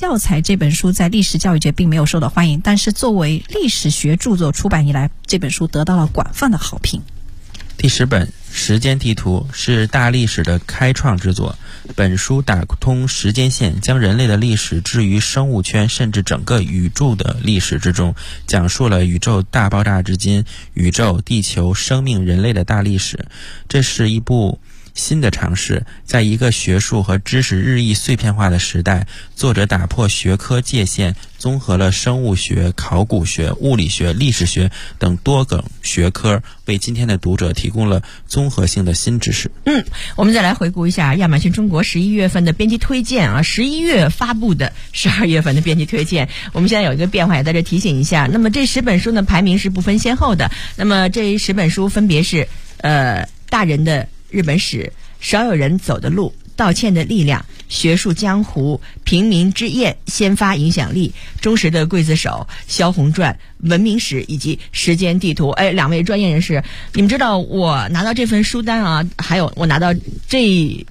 教材这本书在历史教育界并没有受到欢迎，但是作为历史学著作出版以来，这本书得到了广泛的好评。 第10本《时间地图》是大历史的开创之作，本书打通时间线，将人类的历史置于生物圈甚至整个宇宙的历史之中，讲述了宇宙大爆炸至今，宇宙、地球、生命、人类的大历史。这是一部新的尝试，在一个学术和知识日益碎片化的时代，作者打破学科界限，综合了生物学、考古学、物理学、历史学等多个学科，为今天的读者提供了综合性的新知识。 我们再来回顾一下亚马逊中国11月份的编辑推荐啊，11月发布的12月份的编辑推荐，我们现在有一个变化，也在这提醒一下。那么这10本书呢，排名是不分先后的。那么这10本书分别是大人的日本史、少有人走的路、道歉的力量、学术江湖、平民之夜、先发影响力、忠实的刽子手、萧红传、文明史以及时间地图。两位专业人士，你们知道我拿到这份书单啊，还有我拿到这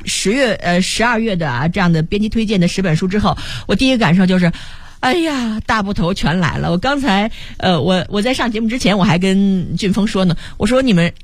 12月的这样的编辑推荐的10本书之后，我第一个感受就是哎呀，大部头全来了！我刚才我在上节目之前，我还跟俊峰说呢，我说你们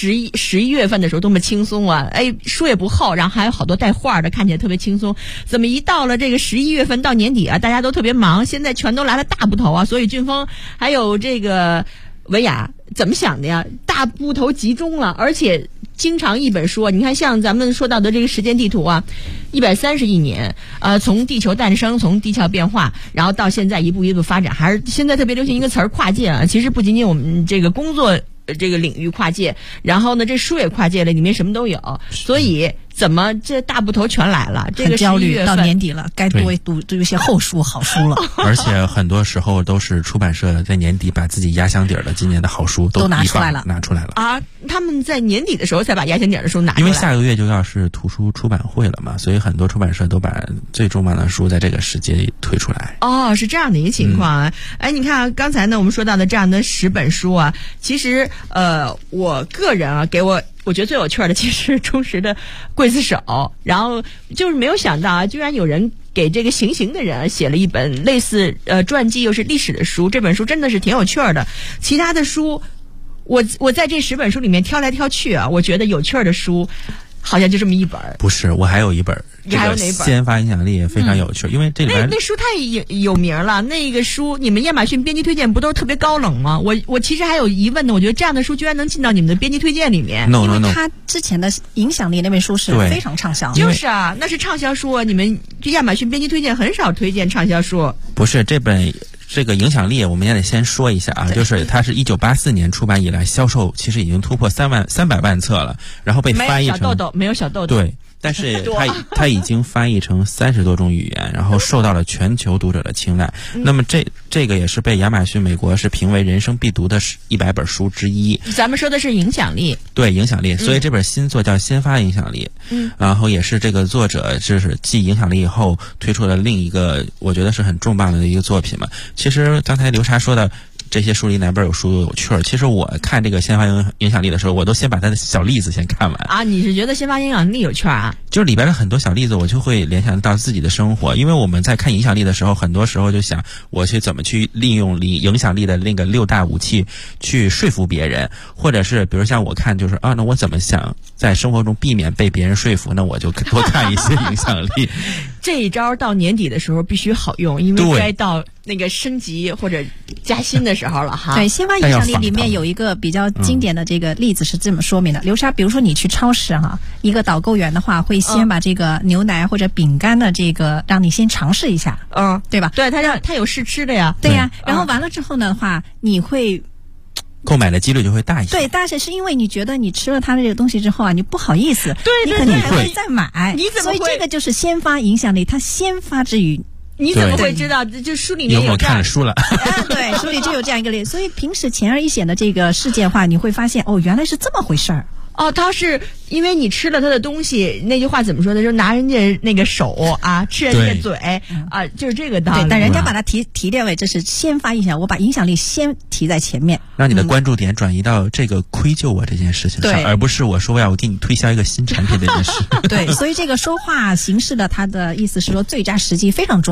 11月份的时候多么轻松啊！书也不厚，然后还有好多带画的，看起来特别轻松。怎么一到了这个11月份到年底啊，大家都特别忙，现在全都来了大部头啊！所以俊峰还有这个文雅怎么想的呀？大部头集中了，而且经常一本书，你看像咱们说到的这个时间地图啊，130亿年，从地球诞生，从地壳变化，然后到现在一步一步发展，还是现在特别流行一个词儿跨界啊。其实不仅仅我们这个工作这个领域跨界，然后呢这书也跨界了，里面什么都有，所以怎么这大部头全来了？这个很焦虑，到年底了，该读一些厚书好书了。 而且很多时候都是出版社在年底把自己压箱底儿的今年的好书都拿出来了啊！他们在年底的时候才把压箱底儿的书拿出来， 因为下个月就要是图书出版会了嘛，所以很多出版社都把最重磅的书在这个时间里推出来。 哦，是这样的一个情况啊！你看刚才呢我们说到的这样的10本书啊，其实我个人啊我觉得最有趣的其实是忠实的刽子手，然后就是没有想到啊，居然有人给这个行刑的人写了一本类似传记又是历史的书，这本书真的是挺有趣的。其他的书我在这10本书里面挑来挑去啊，我觉得有趣的书好像就这么一本。 不是，我还有一本， 你还有哪本？ 先发影响力也非常有趣，因为这里边那书太有名了。那个书你们亚马逊编辑推荐不都是特别高冷吗？我其实还有疑问呢，我觉得这样的书居然能进到你们的编辑推荐里面。 No， 因为他之前的影响力那本书是非常畅销。 就是啊，那是畅销书啊，你们亚马逊编辑推荐很少推荐畅销书。 不是这个影响力我们也得先说一下啊，就是它是1984年出版以来销售其实已经突破300万册了，然后被翻译成没有小豆豆对，但是它已经翻译成30多种语言，然后受到了全球读者的青睐。那么这个也是被亚马逊美国是评为人生必读的100本书之一。 咱们说的是影响力， 对，影响力，所以这本新作叫先发影响力。然后也是这个作者就是继影响力以后推出了另一个我觉得是很重磅的一个作品嘛。其实刚才刘查说的这些书里哪本有书有趣儿，其实我看这个先发影响力的时候，我都先把它的小例子先看完啊。你是觉得先发影响力有趣儿啊？ 就是里边的很多小例子，我就会联想到自己的生活，因为我们在看影响力的时候，很多时候就想我去怎么去利用影响力的那个6大武器去说服别人，或者是比如像我看就是那我怎么想在生活中避免被别人说服，那我就多看一些影响力。 这一招到年底的时候必须好用，因为该到那个升级或者加薪的时候了哈。 对，先发影响力里面有一个比较经典的这个例子是这么说明的。刘莎，比如说你去超市哈，一个导购员的话会先把这个牛奶或者饼干的这个让你先尝试一下，对吧？ 对，他有试吃的呀。 对呀，然后完了之后呢的话，你会购买的几率就会大一些。 对，但是因为你觉得你吃了它的这个东西之后啊，你不好意思， 对， 你可能还会再买。 你怎么会？ 所以这个就是先发影响力，它先发之余。 你怎么会知道？就书里面有我看了书了。 对，书里就有这样一个例子。所以平时显而易见的这个事件化，你会发现原来是这么回事儿。 他是因为你吃了他的东西，那句话怎么说呢？就是拿人家那个手啊，吃人家嘴啊，就是这个道理。 对，但人家把它提炼为这是先发影响，我把影响力先提在前面， 让你的关注点转移到这个亏救我这件事情上，而不是我说我给你推销一个新产品这件事。 对，所以这个说话形式的它的意思是说最佳时机非常重要。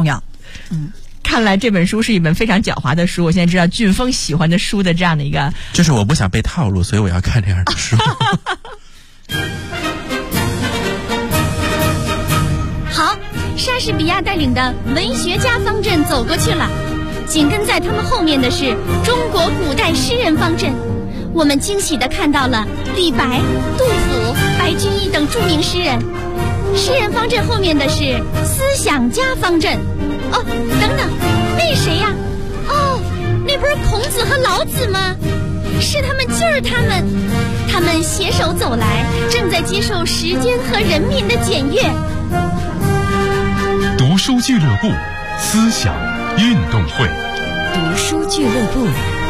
看来这本书是一本非常狡猾的书。我现在知道俊峰喜欢的书的这样的一个， 就是我不想被套路，所以我要看这样的书。 好，莎士比亚带领的文学家方阵走过去了，紧跟在他们后面的是中国古代诗人方阵。我们惊喜地看到了李白、杜甫、白居易等著名诗人。诗人方阵后面的是思想家方阵。哦，等等，那谁呀？哦，那不是孔子和老子吗？是他们，就是他们，他们携手走来，正在接受时间和人民的检阅。 读书俱乐部，思想运动会。 读书俱乐部。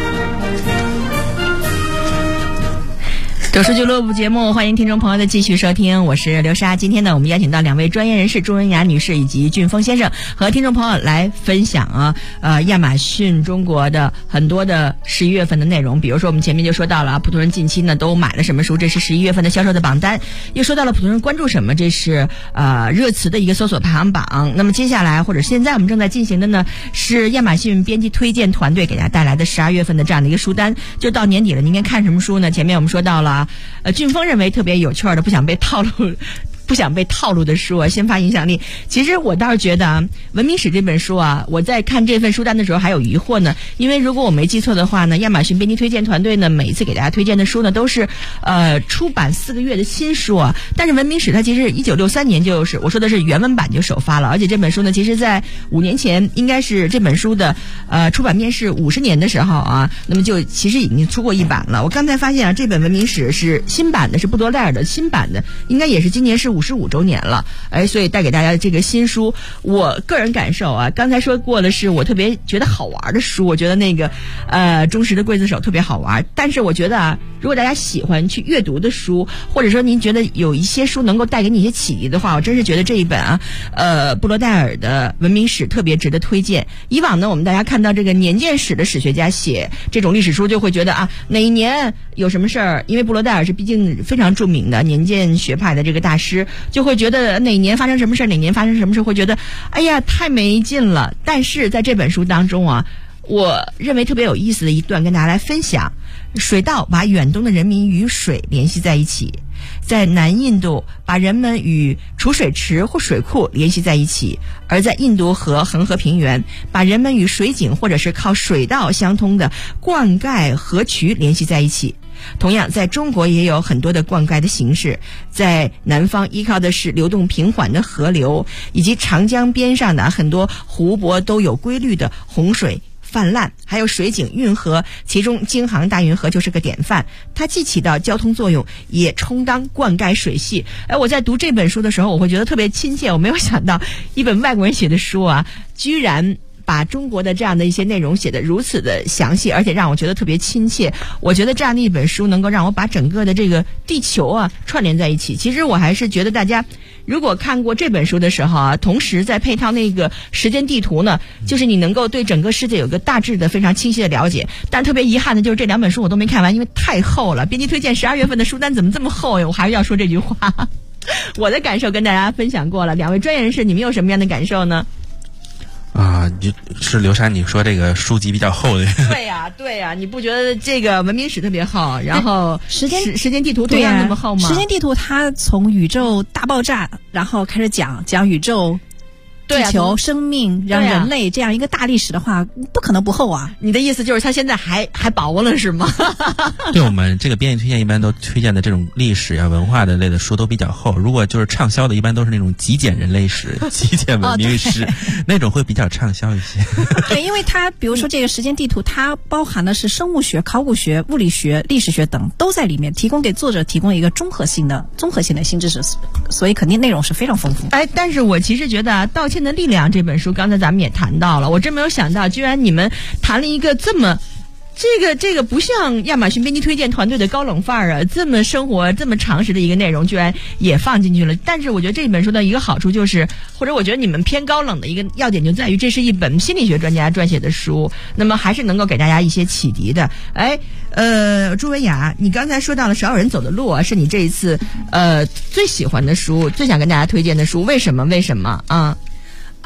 读书俱乐部节目，欢迎听众朋友的继续收听，我是刘莎。今天呢，我们邀请到2位专业人士，朱文雅女士以及俊峰先生，和听众朋友来分享亚马逊中国的很多的11月份的内容。比如说我们前面就说到了普通人近期呢都买了什么书，这是11月份的销售的榜单；又说到了普通人关注什么，这是热词的一个搜索排行榜。那么接下来或者现在我们正在进行的呢，是亚马逊编辑推荐团队给大家带来的12月份的这样的一个书单。就到年底了，您应该看什么书呢？前面我们说到了俊峰认为特别有趣的，不想被套路的书啊，先发影响力。其实我倒是觉得《文明史》这本书啊，我在看这份书单的时候还有疑惑呢。因为如果我没记错的话呢，亚马逊编辑推荐团队呢，每一次给大家推荐的书呢，都是出版4个月的新书啊。但是《文明史》它其实1963年就是我说的是原文版就首发了，而且这本书呢，其实在5年前应该是这本书的出版面世50年的时候啊，那么就其实已经出过一版了。我刚才发现啊，这本《文明史》是新版的，是布多莱尔的新版的，应该也是今年是55周年了，所以带给大家的这个新书，我个人感受啊，刚才说过的是我特别觉得好玩的书，我觉得那个忠实的刽子手特别好玩，但是我觉得啊，如果大家喜欢去阅读的书，或者说您觉得有一些书能够带给你一些启迪的话，我真是觉得这一本布罗代尔的《文明史》特别值得推荐。以往呢，我们大家看到这个年鉴史的史学家写这种历史书，就会觉得啊，哪一年有什么事儿，因为布罗代尔是毕竟非常著名的年鉴学派的这个大师，就会觉得哪年发生什么事，哪年发生什么事，会觉得哎呀太没劲了。但是在这本书当中啊，我认为特别有意思的一段跟大家来分享。水稻把远东的人民与水联系在一起，在南印度把人们与储水池或水库联系在一起，而在印度和恒河平原把人们与水井或者是靠水稻相通的灌溉河渠联系在一起。同样在中国也有很多的灌溉的形式，在南方依靠的是流动平缓的河流，以及长江边上的很多湖泊都有规律的洪水泛滥，还有水井运河，其中京杭大运河就是个典范，它既起到交通作用，也充当灌溉水系。我在读这本书的时候，我会觉得特别亲切，我没有想到一本外国人写的书啊，居然把中国的这样的一些内容写得如此的详细，而且让我觉得特别亲切。我觉得这样的一本书能够让我把整个的这个地球啊串联在一起。其实我还是觉得大家如果看过这本书的时候啊，同时再配套那个时间地图呢，就是你能够对整个世界有个大致的非常清晰的了解。但特别遗憾的就是这2本书我都没看完，因为太厚了。编辑推荐12月份的书单怎么这么厚呀？我还是要说这句话。我的感受跟大家分享过了，2位专业人士，你们有什么样的感受呢？ 是刘莎，你说这个书籍比较厚的。 对呀，你不觉得这个文明史特别厚，然后时间地图同样那么厚吗？ 时间地图它从宇宙大爆炸，然后开始讲宇宙、地球、生命、人类这样一个大历史的话，不可能不厚啊。 你的意思就是它现在还薄了是吗？ 对，我们这个编辑推荐一般都推荐的这种历史啊、文化的类的书都比较厚。如果就是畅销的，一般都是那种极简人类史、极简文明史那种会比较畅销一些。 对，因为它比如说这个时间地图，它包含的是生物学、考古学、物理学、历史学等都在里面，提供给作者提供一个综合性的新知识，所以肯定内容是非常丰富。 但是我其实觉得道歉的力量这本书刚才咱们也谈到了，我真没有想到居然你们谈了一个这么这个不像亚马逊编辑推荐团队的高冷范儿啊，这么生活这么常识的一个内容居然也放进去了。但是我觉得这本书的一个好处就是，或者我觉得你们偏高冷的一个要点就在于，这是一本心理学专家撰写的书，那么还是能够给大家一些启迪的。朱文雅，你刚才说到了少有人走的路啊，是你这一次最喜欢的书，最想跟大家推荐的书，为什么啊？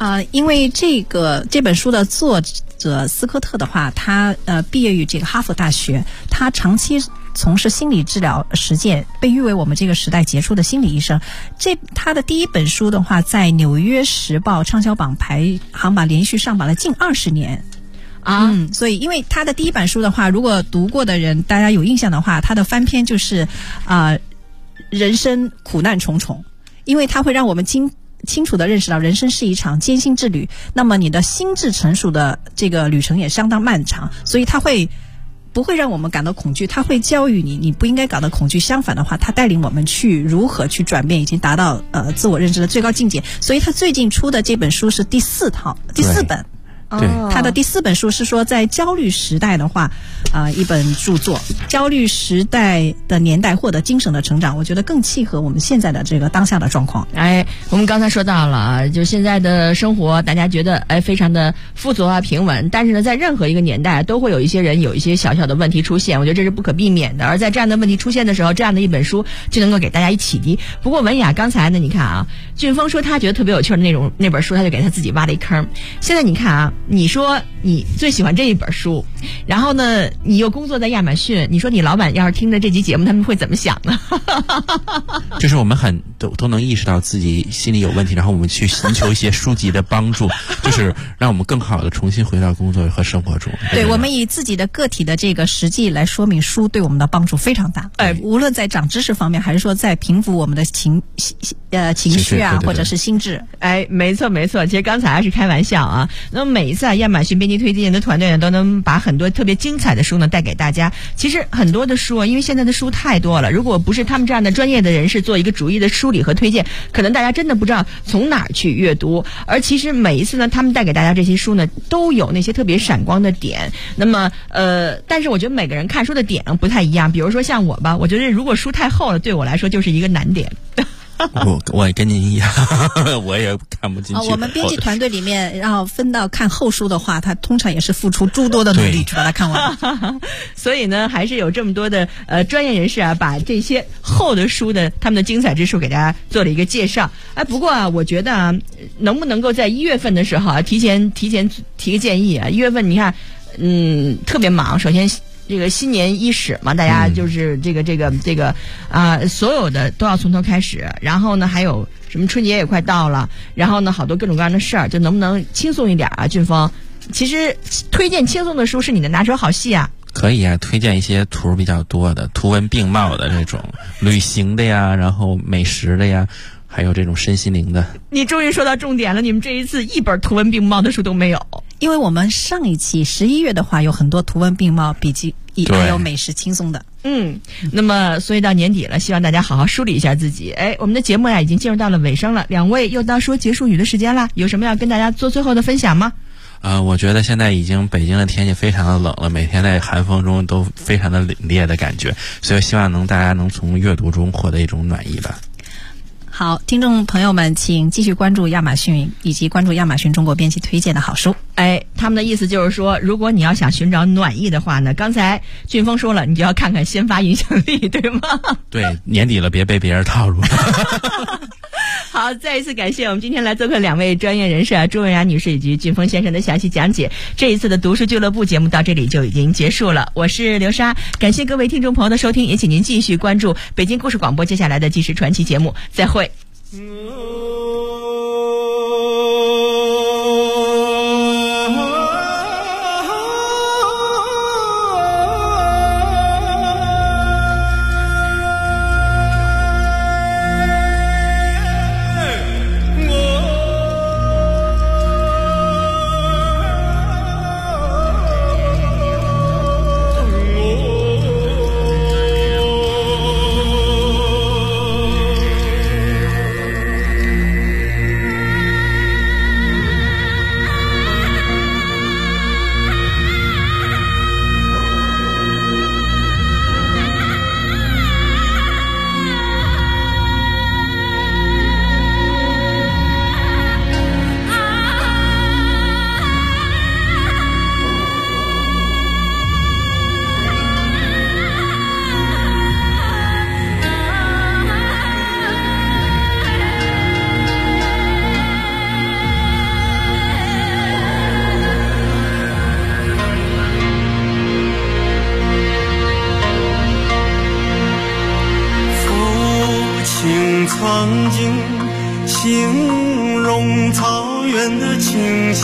因为这本书的作者斯科特的话，他毕业于这个哈佛大学，他长期从事心理治疗实践，被誉为我们这个时代杰出的心理医生。他的第一本书的话，在《纽约时报》畅销榜排行榜连续上榜了近20年。所以因为他的第一本书的话，如果读过的人大家有印象的话，他的翻篇就是人生苦难重重，因为他会让我们清楚地认识到人生是一场艰辛之旅，那么你的心智成熟的这个旅程也相当漫长，所以他不会让我们感到恐惧，他会教育你不应该感到恐惧，相反的话，他带领我们去如何去转变，已经达到自我认知的最高境界。所以他最近出的这本书是第4本。 对， 他的第4本书是说在焦虑时代的话，一本著作，焦虑时代的年代获得精神的成长，我觉得更契合我们现在的这个当下的状况。 我们刚才说到了，就现在的生活，大家觉得非常的富足平稳，但是呢，在任何一个年代都会有一些人有一些小小的问题出现，我觉得这是不可避免的。而在这样的问题出现的时候，这样的一本书就能够给大家一启迪。不过文雅刚才呢，你看俊峰说他觉得特别有趣的那本书，他就给他自己挖了一坑。现在你看你说你最喜欢这一本书，然后呢，你又工作在亚马逊，你说你老板要是听着这期节目，他们会怎么想呢？ 就是我们都能意识到自己心里有问题，然后我们去寻求一些书籍的帮助，就是让我们更好的重新回到工作和生活中。 对，我们以自己的个体的这个实际来说明书对我们的帮助非常大。无论在长知识方面，还是说在平复我们的情绪啊，或者是心智。 没错没错，其实刚才还是开玩笑啊。那么每一次亚马逊编辑推荐的团队呢，都能把很多特别精彩的书呢带给大家。其实很多的书因为现在的书太多了，如果不是他们这样的专业的人士做一个逐一的梳理和推荐，可能大家真的不知道从哪儿去阅读。而其实每一次呢，他们带给大家这些书呢，都有那些特别闪光的点。那么但是我觉得每个人看书的点不太一样。比如说像我吧，我觉得如果书太厚了，对我来说就是一个难点。 我也跟您一样，我也看不进去。 我们编辑团队里面，然后分到看厚书的话，他通常也是付出诸多的努力去把它看完。 所以呢，还是有这么多的专业人士把这些厚的书的他们的精彩之处给大家做了一个介绍。不过我觉得能不能够在1月份的时候提前提个建议1月份你看，特别忙，首先。这个新年伊始嘛，大家就是这个所有的都要从头开始。然后呢，还有什么春节也快到了，然后呢，好多各种各样的事儿，就能不能轻松一点啊？俊峰，其实推荐轻松的书是你的拿手好戏啊。 可以啊，推荐一些图比较多的、图文并茂的这种旅行的呀，然后美食的呀，还有这种身心灵的。 你终于说到重点了，你们这一次一本图文并茂的书都没有。 因为我们上一期11月的话有很多图文并茂笔记，还有美食轻松的。 那么所以到年底了，希望大家好好梳理一下自己。我们的节目已经进入到了尾声了，两位又到说结束语的时间了，有什么要跟大家做最后的分享吗？ 我觉得现在已经北京的天气非常的冷了，每天在寒风中都非常的凛冽的感觉，所以希望大家能从阅读中获得一种暖意吧。 好，听众朋友们，请继续关注亚马逊以及关注亚马逊中国编辑推荐的好书。 他们的意思就是说，如果你要想寻找暖意的话呢，刚才俊峰说了，你就要看看先发影响力，对吗？ 对，年底了，别被别人套路了。 好，再一次感谢我们今天来做客2位专业人士朱文雅女士以及俊峰先生的详细讲解。这一次的读书俱乐部节目到这里就已经结束了，我是刘莎，感谢各位听众朋友的收听，也请您继续关注北京故事广播接下来的纪实传奇节目，再会。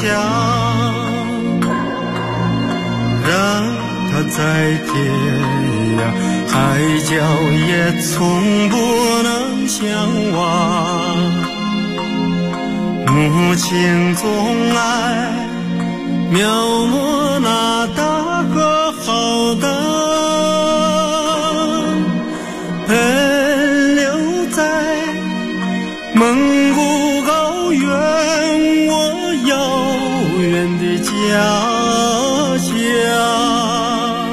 让它在天涯海角也从不能相忘。母亲总爱描摹那大河浩荡，奔流在蒙古高原，我遥远的家乡。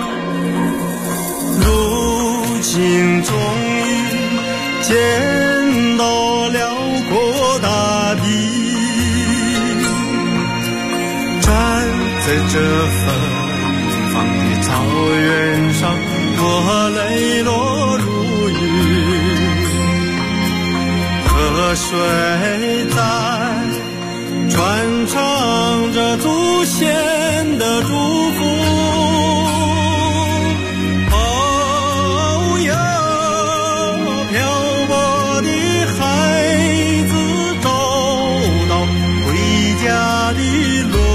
如今终于见到辽阔大地，站在这芬芳的草原上，我泪落如雨。河水在传唱着祖先的祝福。哦哟，漂泊的孩子找到回家的路。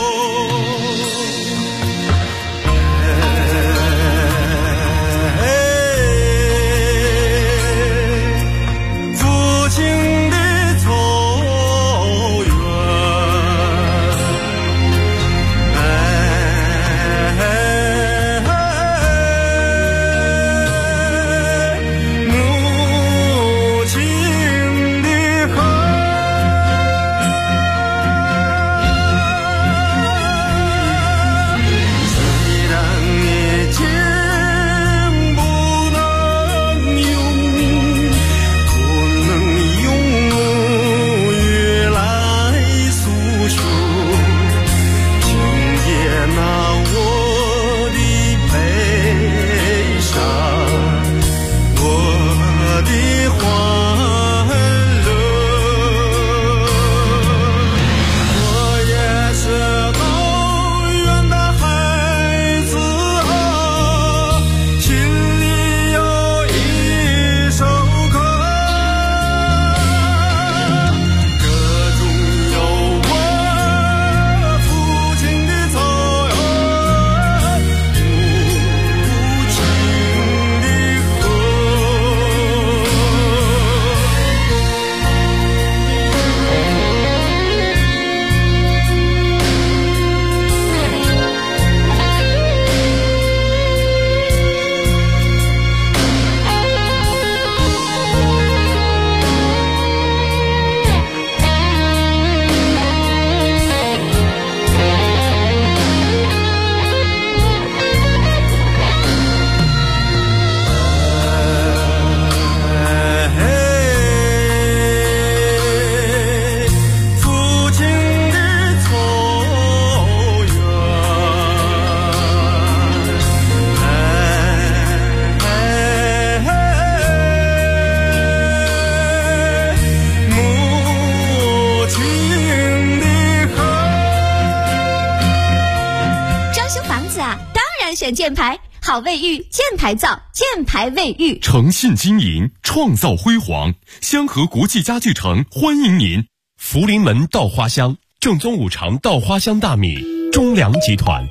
选箭牌，好卫浴，箭牌造，箭牌卫浴， 诚信经营，创造辉煌。香河国际家具城欢迎您。福临门稻花香，正宗五常稻花香大米，中粮集团。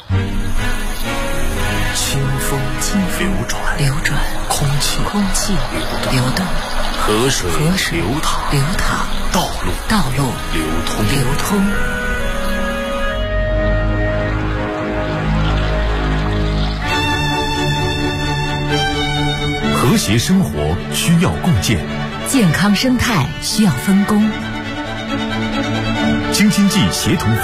清风流转，空气流动， 河水流淌，道路流通。和谐生活需要共建， 健康生态需要分工。 京津冀协同